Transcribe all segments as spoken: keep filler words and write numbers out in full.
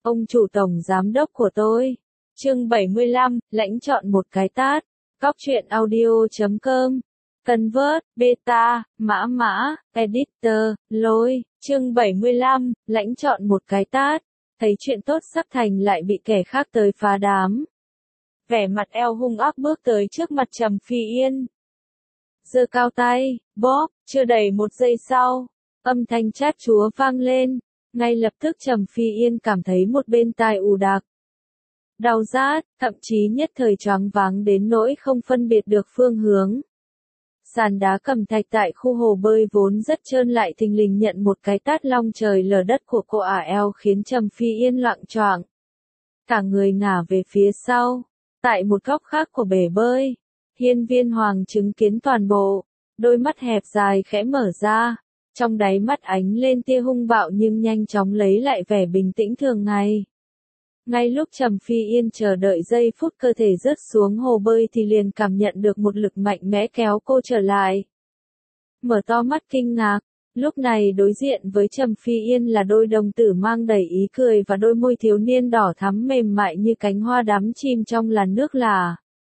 Ông chủ tổng giám đốc của tôi. Chương bảy mươi lăm, lãnh chọn một cái tát. Cóc truyện audio chấm com. Convert, beta, mã mã, editor, lôi. Chương bảy mươi lăm, lãnh chọn một cái tát. Thấy chuyện tốt sắp thành lại bị kẻ khác tới phá đám. Vẻ mặt eo hung ác bước tới trước mặt Trầm Phi Yên. Giơ cao tay, bóp, chưa đầy một giây sau, âm thanh chát chúa vang lên. Ngay lập tức Trầm Phi Yên cảm thấy một bên tai ù đặc. Đau rát, thậm chí nhất thời choáng váng đến nỗi không phân biệt được phương hướng. Sàn đá cẩm thạch tại khu hồ bơi vốn rất trơn lại thình lình nhận một cái tát long trời lở đất của cô ả eo khiến Trầm Phi Yên loạng choạng. Cả người ngả về phía sau. Tại một góc khác của bể bơi, Hiên Viên Hoàng chứng kiến toàn bộ, đôi mắt hẹp dài khẽ mở ra, trong đáy mắt ánh lên tia hung bạo nhưng nhanh chóng lấy lại vẻ bình tĩnh thường ngày. Ngay lúc Trầm Phi Yên chờ đợi giây phút cơ thể rớt xuống hồ bơi thì liền cảm nhận được một lực mạnh mẽ kéo cô trở lại. Mở to mắt kinh ngạc, lúc này đối diện với Trầm Phi Yên là đôi đồng tử mang đầy ý cười và đôi môi thiếu niên đỏ thắm mềm mại như cánh hoa đắm chìm trong làn nước lả.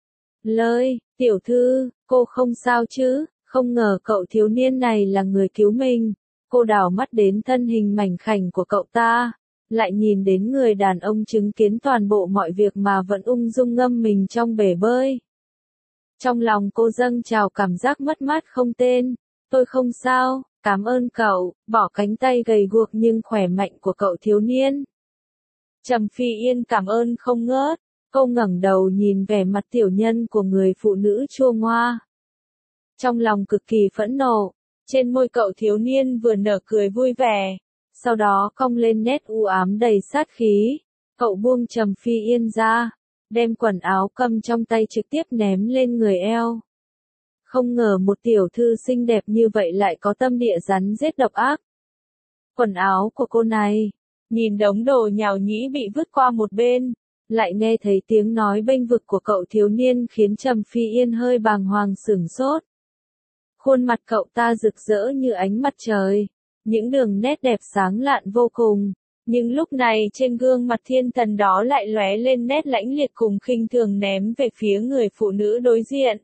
Lơi, tiểu thư, cô không sao chứ, không ngờ cậu thiếu niên này là người cứu mình. Cô đảo mắt đến thân hình mảnh khảnh của cậu ta, lại nhìn đến người đàn ông chứng kiến toàn bộ mọi việc mà vẫn ung dung ngâm mình trong bể bơi. Trong lòng cô dâng trào cảm giác mất mát không tên. Tôi không sao, cảm ơn cậu, bỏ cánh tay gầy guộc nhưng khỏe mạnh của cậu thiếu niên. Trầm Phi Yên cảm ơn không ngớt, cô ngẩng đầu nhìn vẻ mặt tiểu nhân của người phụ nữ chua ngoa. Trong lòng cực kỳ phẫn nộ, trên môi cậu thiếu niên vừa nở cười vui vẻ, sau đó cong lên nét u ám đầy sát khí. Cậu buông Trầm Phi Yên ra, đem quần áo cầm trong tay trực tiếp ném lên người eo. Không ngờ một tiểu thư xinh đẹp như vậy lại có tâm địa rắn rết độc ác. Quần áo của cô này, nhìn đống đồ nhào nhĩ bị vứt qua một bên, lại nghe thấy tiếng nói bênh vực của cậu thiếu niên khiến Trầm Phi Yên hơi bàng hoàng sửng sốt. Khuôn mặt cậu ta rực rỡ như ánh mặt trời, những đường nét đẹp sáng lạn vô cùng, nhưng lúc này trên gương mặt thiên thần đó lại lóe lên nét lãnh liệt cùng khinh thường ném về phía người phụ nữ đối diện.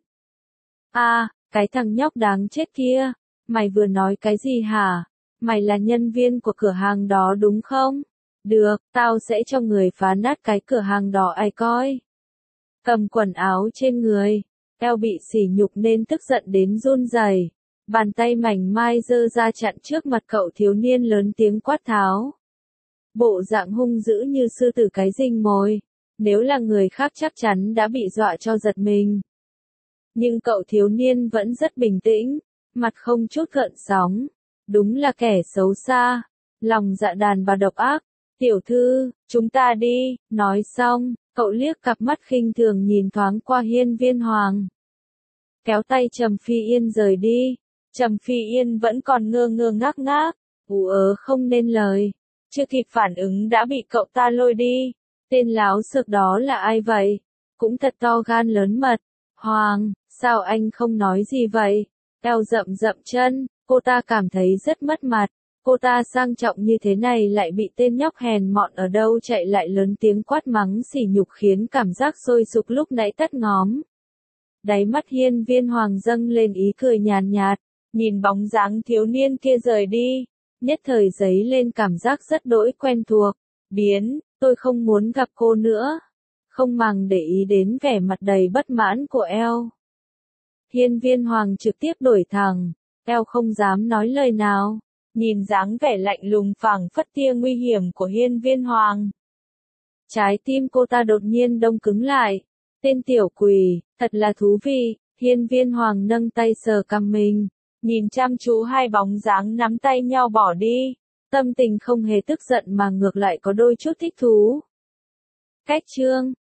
À, cái thằng nhóc đáng chết kia, mày vừa nói cái gì hả? Mày là nhân viên của cửa hàng đó đúng không? Được, tao sẽ cho người phá nát cái cửa hàng đó ai coi. Cầm quần áo trên người, eo bị sỉ nhục nên tức giận đến run rẩy. Bàn tay mảnh mai giơ ra chặn trước mặt cậu thiếu niên lớn tiếng quát tháo. Bộ dạng hung dữ như sư tử cái rình mồi, nếu là người khác chắc chắn đã bị dọa cho giật mình. Nhưng cậu thiếu niên vẫn rất bình tĩnh, mặt không chút gợn sóng. Đúng là kẻ xấu xa, lòng dạ đàn bà độc ác. Tiểu thư, chúng ta đi, nói xong, cậu liếc cặp mắt khinh thường nhìn thoáng qua Hiên Viên Hoàng. Kéo tay Trầm Phi Yên rời đi, Trầm Phi Yên vẫn còn ngơ ngơ ngác ngác, ú ớ không nên lời, chưa kịp phản ứng đã bị cậu ta lôi đi. Tên láo xược đó là ai vậy? Cũng thật to gan lớn mật. Hoàng, sao anh không nói gì vậy? Eo rậm rậm chân, cô ta cảm thấy rất mất mặt. Cô ta sang trọng như thế này lại bị tên nhóc hèn mọn ở đâu chạy lại lớn tiếng quát mắng sỉ nhục khiến cảm giác sôi sục lúc nãy tắt ngóm. Đáy mắt Hiên Viên Hoàng dâng lên ý cười nhàn nhạt, nhìn bóng dáng thiếu niên kia rời đi, nhất thời dấy lên cảm giác rất đỗi quen thuộc. Biến, tôi không muốn gặp cô nữa. Không màng để ý đến vẻ mặt đầy bất mãn của eo. Hiên Viên Hoàng trực tiếp đổi thẳng, eo không dám nói lời nào. Nhìn dáng vẻ lạnh lùng phảng phất tia nguy hiểm của Hiên Viên Hoàng. Trái tim cô ta đột nhiên đông cứng lại. Tên tiểu quỷ, thật là thú vị. Hiên Viên Hoàng nâng tay sờ cằm mình, nhìn chăm chú hai bóng dáng nắm tay nhau bỏ đi. Tâm tình không hề tức giận mà ngược lại có đôi chút thích thú. Cách chương